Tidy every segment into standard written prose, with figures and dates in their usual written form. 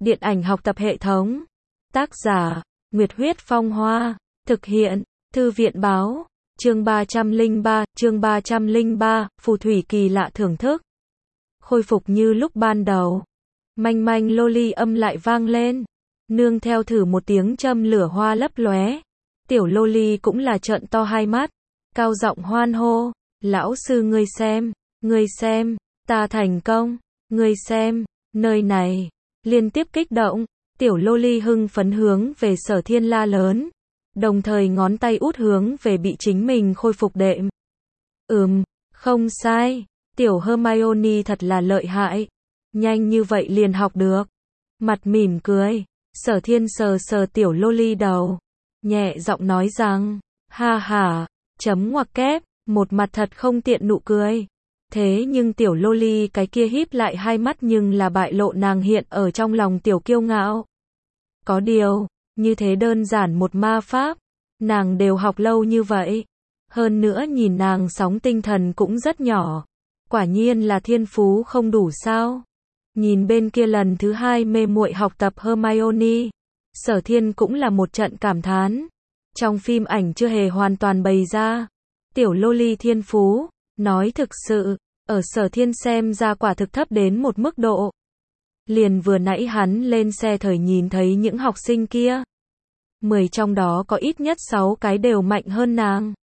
Điện ảnh học tập hệ thống. Tác giả, Nguyệt Huyết Phong Hoa. Thực hiện, Thư viện Báo. Chương 303, phù thủy kỳ lạ thưởng thức. Khôi phục như lúc ban đầu. Manh manh loli âm lại vang lên. Nương theo thử một tiếng châm lửa hoa lấp lóe. Tiểu loli cũng là trợn to hai mắt. Cao giọng hoan hô. Lão sư ngươi xem, ta thành công, ngươi xem, nơi này. Liên tiếp kích động, tiểu loli hưng phấn hướng về Sở Thiên la lớn. Đồng thời ngón tay út hướng về bị chính mình khôi phục đệm. Không sai, tiểu Hermione thật là lợi hại. Nhanh như vậy liền học được. Mặt mỉm cười, Sở Thiên sờ sờ tiểu loli đầu. Nhẹ giọng nói rằng, ha ha, chấm ngoặc kép, một mặt thật không tiện nụ cười. Thế nhưng tiểu loli cái kia híp lại hai mắt nhưng là bại lộ nàng hiện ở trong lòng tiểu kiêu ngạo. Có điều, như thế đơn giản một ma pháp, nàng đều học lâu như vậy. Hơn nữa nhìn nàng sóng tinh thần cũng rất nhỏ. Quả nhiên là thiên phú không đủ sao. Nhìn bên kia lần thứ hai mê muội học tập Hermione, Sở Thiên cũng là một trận cảm thán. Trong phim ảnh chưa hề hoàn toàn bày ra. Tiểu loli thiên phú, nói thực sự, ở Sở Thiên xem ra quả thực thấp đến một mức độ. Liền vừa nãy hắn lên xe thời nhìn thấy những học sinh kia. 10 trong đó có ít nhất 6 cái đều mạnh hơn nàng.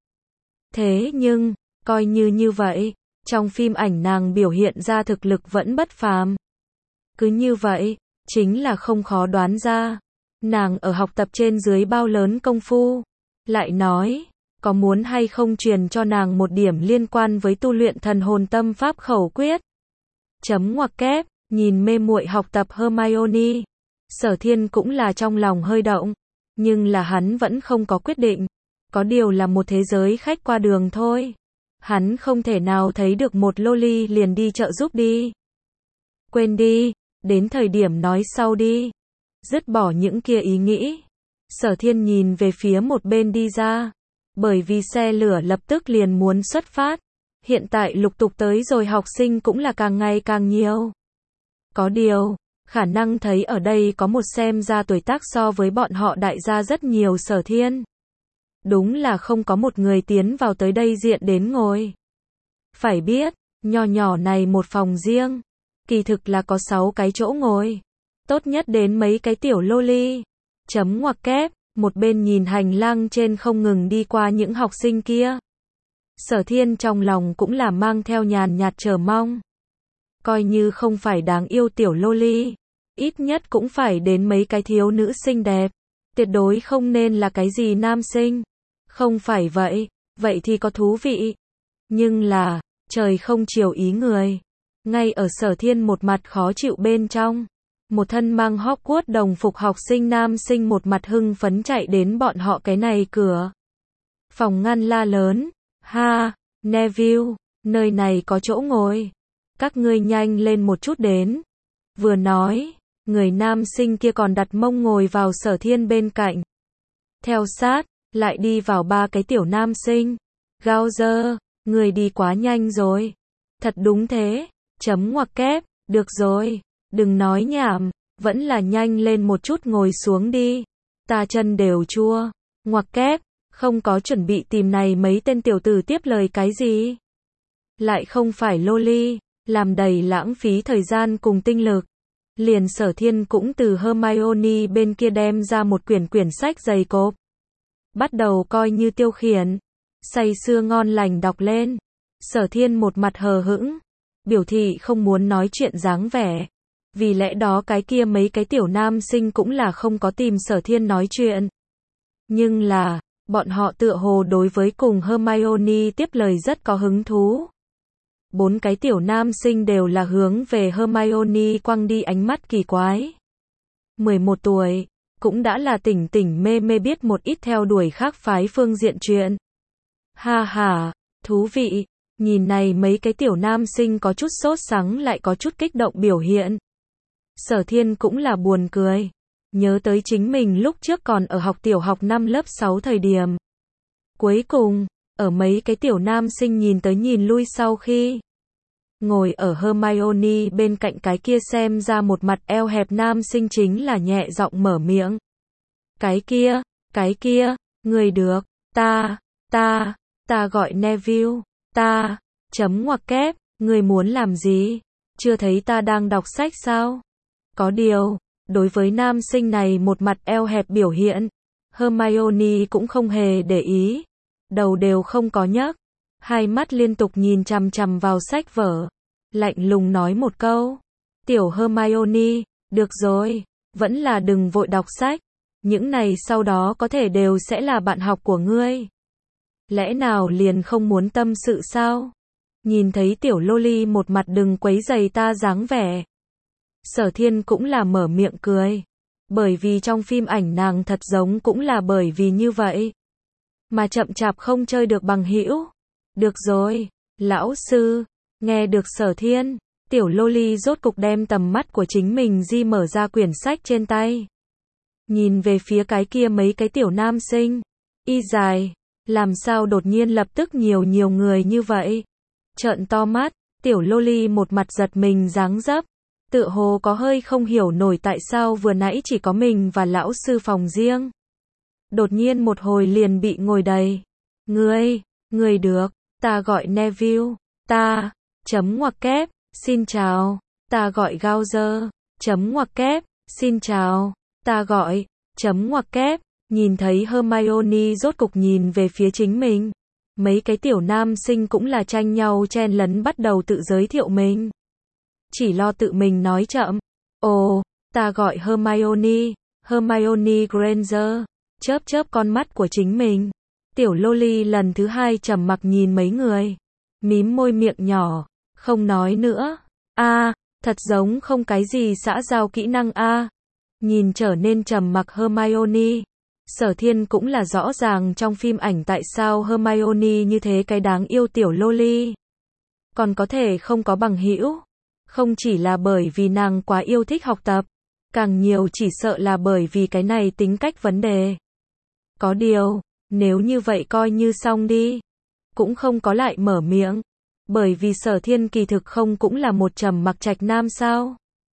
Thế nhưng, coi như vậy, trong phim ảnh nàng biểu hiện ra thực lực vẫn bất phàm. Cứ như vậy, chính là không khó đoán ra. Nàng ở học tập trên dưới bao lớn công phu. Lại nói, có muốn hay không truyền cho nàng một điểm liên quan với tu luyện thần hồn tâm pháp khẩu quyết. Chấm ngoặc kép, nhìn mê muội học tập Hermione. Sở Thiên cũng là trong lòng hơi động. Nhưng là hắn vẫn không có quyết định. Có điều là một thế giới khách qua đường thôi. Hắn không thể nào thấy được một loli liền đi trợ giúp đi. Quên đi, đến thời điểm nói sau đi. Dứt bỏ những kia ý nghĩ. Sở Thiên nhìn về phía một bên đi ra. Bởi vì xe lửa lập tức liền muốn xuất phát. Hiện tại lục tục tới rồi học sinh cũng là càng ngày càng nhiều. Có điều, khả năng thấy ở đây có một xem ra tuổi tác so với bọn họ đại gia rất nhiều Sở Thiên. Đúng là không có một người tiến vào tới đây diện đến ngồi. Phải biết, nho nhỏ này một phòng riêng. Kỳ thực là có 6 cái chỗ ngồi. Tốt nhất đến mấy cái tiểu loli. Chấm ngoặc kép. Một bên nhìn hành lang trên không ngừng đi qua những học sinh kia. Sở Thiên trong lòng cũng là mang theo nhàn nhạt chờ mong. Coi như không phải đáng yêu tiểu loli, ít nhất cũng phải đến mấy cái thiếu nữ xinh đẹp. Tuyệt đối không nên là cái gì nam sinh. Không phải vậy, vậy thì có thú vị. Nhưng là, trời không chiều ý người. Ngay ở Sở Thiên một mặt khó chịu bên trong. Một thân mang Hogwarts đồng phục học sinh nam sinh một mặt hưng phấn chạy đến bọn họ cái này cửa. Phòng ngăn la lớn. Ha, Neville, nơi này có chỗ ngồi. Các ngươi nhanh lên một chút đến. Vừa nói, người nam sinh kia còn đặt mông ngồi vào Sở Thiên bên cạnh. Theo sát, lại đi vào 3 cái tiểu nam sinh. Gauger, người đi quá nhanh rồi. Thật đúng thế, chấm ngoặc kép, được rồi. Đừng nói nhảm, vẫn là nhanh lên một chút ngồi xuống đi. Ta chân đều chua. Ngoặc kép, không có chuẩn bị tìm này mấy tên tiểu tử tiếp lời cái gì. Lại không phải loli, làm đầy lãng phí thời gian cùng tinh lực. Liền Sở Thiên cũng từ Hermione bên kia đem ra một quyển sách dày cộp. Bắt đầu coi như tiêu khiển. Say sưa ngon lành đọc lên. Sở Thiên một mặt hờ hững. Biểu thị không muốn nói chuyện dáng vẻ. Vì lẽ đó cái kia mấy cái tiểu nam sinh cũng là không có tìm Sở Thiên nói chuyện. Nhưng là, bọn họ tựa hồ đối với cùng Hermione tiếp lời rất có hứng thú. 4 cái tiểu nam sinh đều là hướng về Hermione quăng đi ánh mắt kỳ quái. 11 tuổi, cũng đã là tỉnh mê biết một ít theo đuổi khác phái phương diện chuyện. Ha ha, thú vị, nhìn này mấy cái tiểu nam sinh có chút sốt sắng lại có chút kích động biểu hiện. Sở Thiên cũng là buồn cười. Nhớ tới chính mình lúc trước còn ở học tiểu học năm lớp 6 thời điểm. Cuối cùng, ở mấy cái tiểu nam sinh nhìn tới nhìn lui sau khi Ngồi ở Hermione bên cạnh cái kia xem ra một mặt eo hẹp nam sinh chính là nhẹ giọng mở miệng. Cái kia, người được, ta gọi Neville, ngoặc kép, người muốn làm gì? Chưa thấy ta đang đọc sách sao? Có điều, đối với nam sinh này một mặt eo hẹp biểu hiện, Hermione cũng không hề để ý, đầu đều không có nhấc, hai mắt liên tục nhìn chằm chằm vào sách vở, lạnh lùng nói một câu. Tiểu Hermione, được rồi, vẫn là đừng vội đọc sách, những này sau đó có thể đều sẽ là bạn học của ngươi. Lẽ nào liền không muốn tâm sự sao? Nhìn thấy tiểu loli một mặt đừng quấy rầy ta dáng vẻ. Sở Thiên cũng là mở miệng cười. Bởi vì trong phim ảnh nàng thật giống cũng là bởi vì như vậy. Mà chậm chạp không chơi được bằng hữu. Được rồi, lão sư. Nghe được Sở Thiên, tiểu loli rốt cục đem tầm mắt của chính mình mở ra quyển sách trên tay. Nhìn về phía cái kia mấy cái tiểu nam sinh. Y dài, làm sao đột nhiên lập tức nhiều người như vậy? Trợn to mắt, tiểu loli một mặt giật mình dáng dấp. Tựa hồ có hơi không hiểu nổi tại sao vừa nãy chỉ có mình và lão sư phòng riêng. Đột nhiên một hồi liền bị ngồi đầy. Ngươi được, ta gọi Neville, ngoặc kép, xin chào, ta gọi Gauger, ngoặc kép, xin chào, ta gọi, ngoặc kép, nhìn thấy Hermione rốt cục nhìn về phía chính mình. Mấy cái tiểu nam sinh cũng là tranh nhau chen lấn bắt đầu tự giới thiệu mình. Chỉ lo tự mình nói chậm. Ồ, ta gọi Hermione Granger, chớp con mắt của chính mình. Tiểu loli lần thứ hai trầm mặc nhìn mấy người. Mím môi miệng nhỏ, không nói nữa. Thật giống không cái gì xã giao kỹ năng Nhìn trở nên trầm mặc Hermione. Sở Thiên cũng là rõ ràng trong phim ảnh tại sao Hermione như thế cái đáng yêu tiểu loli. Còn có thể không có bằng hữu. Không chỉ là bởi vì nàng quá yêu thích học tập, càng nhiều chỉ sợ là bởi vì cái này tính cách vấn đề. Có điều, nếu như vậy coi như xong đi. Cũng không có lại mở miệng. Bởi vì Sở Thiên kỳ thực không cũng là một trầm mặc trạch nam sao.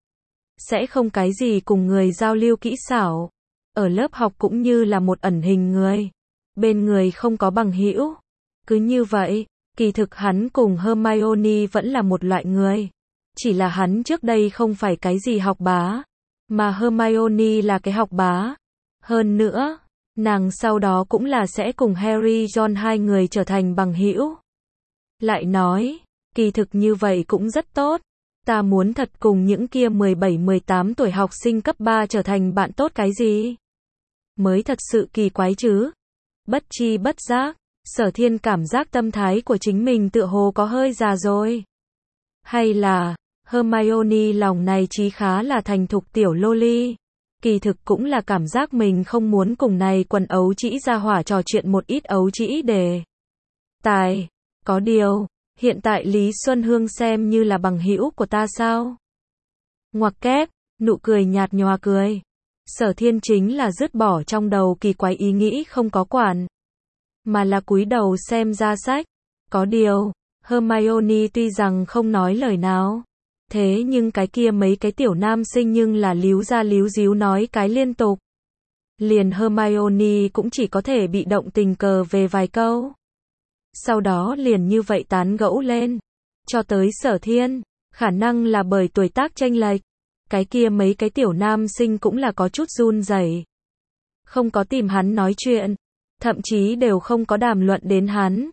Sẽ không cái gì cùng người giao lưu kỹ xảo. Ở lớp học cũng như là một ẩn hình người. Bên người không có bằng hữu. Cứ như vậy, kỳ thực hắn cùng Hermione vẫn là một loại người. Chỉ là hắn trước đây không phải cái gì học bá. Mà Hermione là cái học bá. Hơn nữa, nàng sau đó cũng là sẽ cùng Harry John hai người trở thành bằng hữu. Lại nói, kỳ thực như vậy cũng rất tốt. Ta muốn thật cùng những kia 17-18 tuổi học sinh cấp 3 trở thành bạn tốt cái gì? Mới thật sự kỳ quái chứ. Bất chi bất giác, Sở Thiên cảm giác tâm thái của chính mình tựa hồ có hơi già rồi. Hay là, Hermione lòng này chí khá là thành thục tiểu loli. Kỳ thực cũng là cảm giác mình không muốn cùng này quần ấu trĩ ra hỏa trò chuyện một ít ấu trĩ để tài. Có điều, hiện tại Lý Xuân Hương xem như là bằng hữu của ta sao? Ngoặc kép, nụ cười nhạt nhòa cười. Sở Thiên chính là dứt bỏ trong đầu kỳ quái ý nghĩ không có quản. Mà là cúi đầu xem ra sách. Có điều, Hermione tuy rằng không nói lời nào. Thế nhưng cái kia mấy cái tiểu nam sinh nhưng là líu ra líu díu nói cái liên tục. Liền Hermione cũng chỉ có thể bị động tình cờ về vài câu. Sau đó liền như vậy tán gẫu lên. Cho tới Sở Thiên, khả năng là bởi tuổi tác chênh lệch. Cái kia mấy cái tiểu nam sinh cũng là có chút run rẩy. Không có tìm hắn nói chuyện. Thậm chí đều không có đàm luận đến hắn.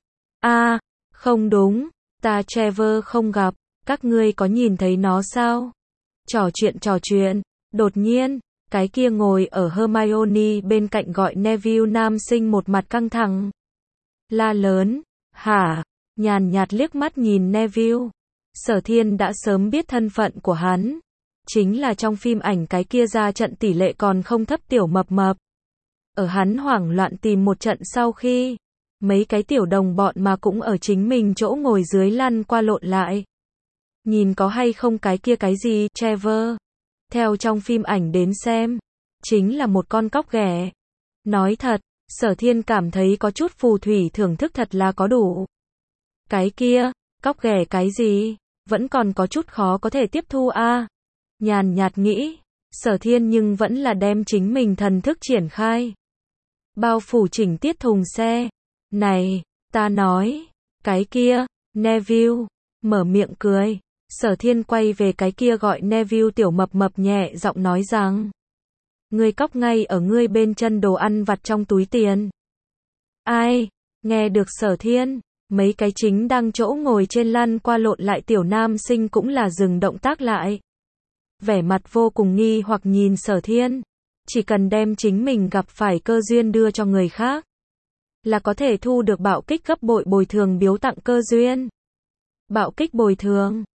Không đúng. Ta Trevor không gặp. Các ngươi có nhìn thấy nó sao? Trò chuyện. Đột nhiên, cái kia ngồi ở Hermione bên cạnh gọi Neville nam sinh một mặt căng thẳng. La lớn. Hả? Nhàn nhạt liếc mắt nhìn Neville. Sở Thiên đã sớm biết thân phận của hắn. Chính là trong phim ảnh cái kia ra trận tỷ lệ còn không thấp tiểu mập mập. Ở hắn hoảng loạn tìm một trận sau khi, mấy cái tiểu đồng bọn mà cũng ở chính mình chỗ ngồi dưới lăn qua lộn lại. Nhìn có hay không cái kia cái gì, Trevor. Theo trong phim ảnh đến xem, chính là một con cóc ghẻ. Nói thật, Sở Thiên cảm thấy có chút phù thủy thưởng thức thật là có đủ. Cái kia, cóc ghẻ cái gì? vẫn còn có chút khó có thể tiếp thu a. Nhàn nhạt nghĩ, Sở Thiên nhưng vẫn là đem chính mình thần thức triển khai. Bao phủ chỉnh tiết thùng xe. Này, ta nói, cái kia, Neville, mở miệng cười. Sở Thiên quay về cái kia gọi Neville tiểu mập mập nhẹ giọng nói rằng, ngươi cóc ngay ở ngươi bên chân đồ ăn vặt trong túi tiền. Ai, nghe được Sở Thiên, mấy cái chính đang chỗ ngồi trên lăn qua lộn lại tiểu nam sinh cũng là dừng động tác lại. Vẻ mặt vô cùng nghi hoặc nhìn Sở Thiên, chỉ cần đem chính mình gặp phải cơ duyên đưa cho người khác, là có thể thu được bạo kích gấp bội bồi thường biếu tặng cơ duyên. Bạo kích bồi thường,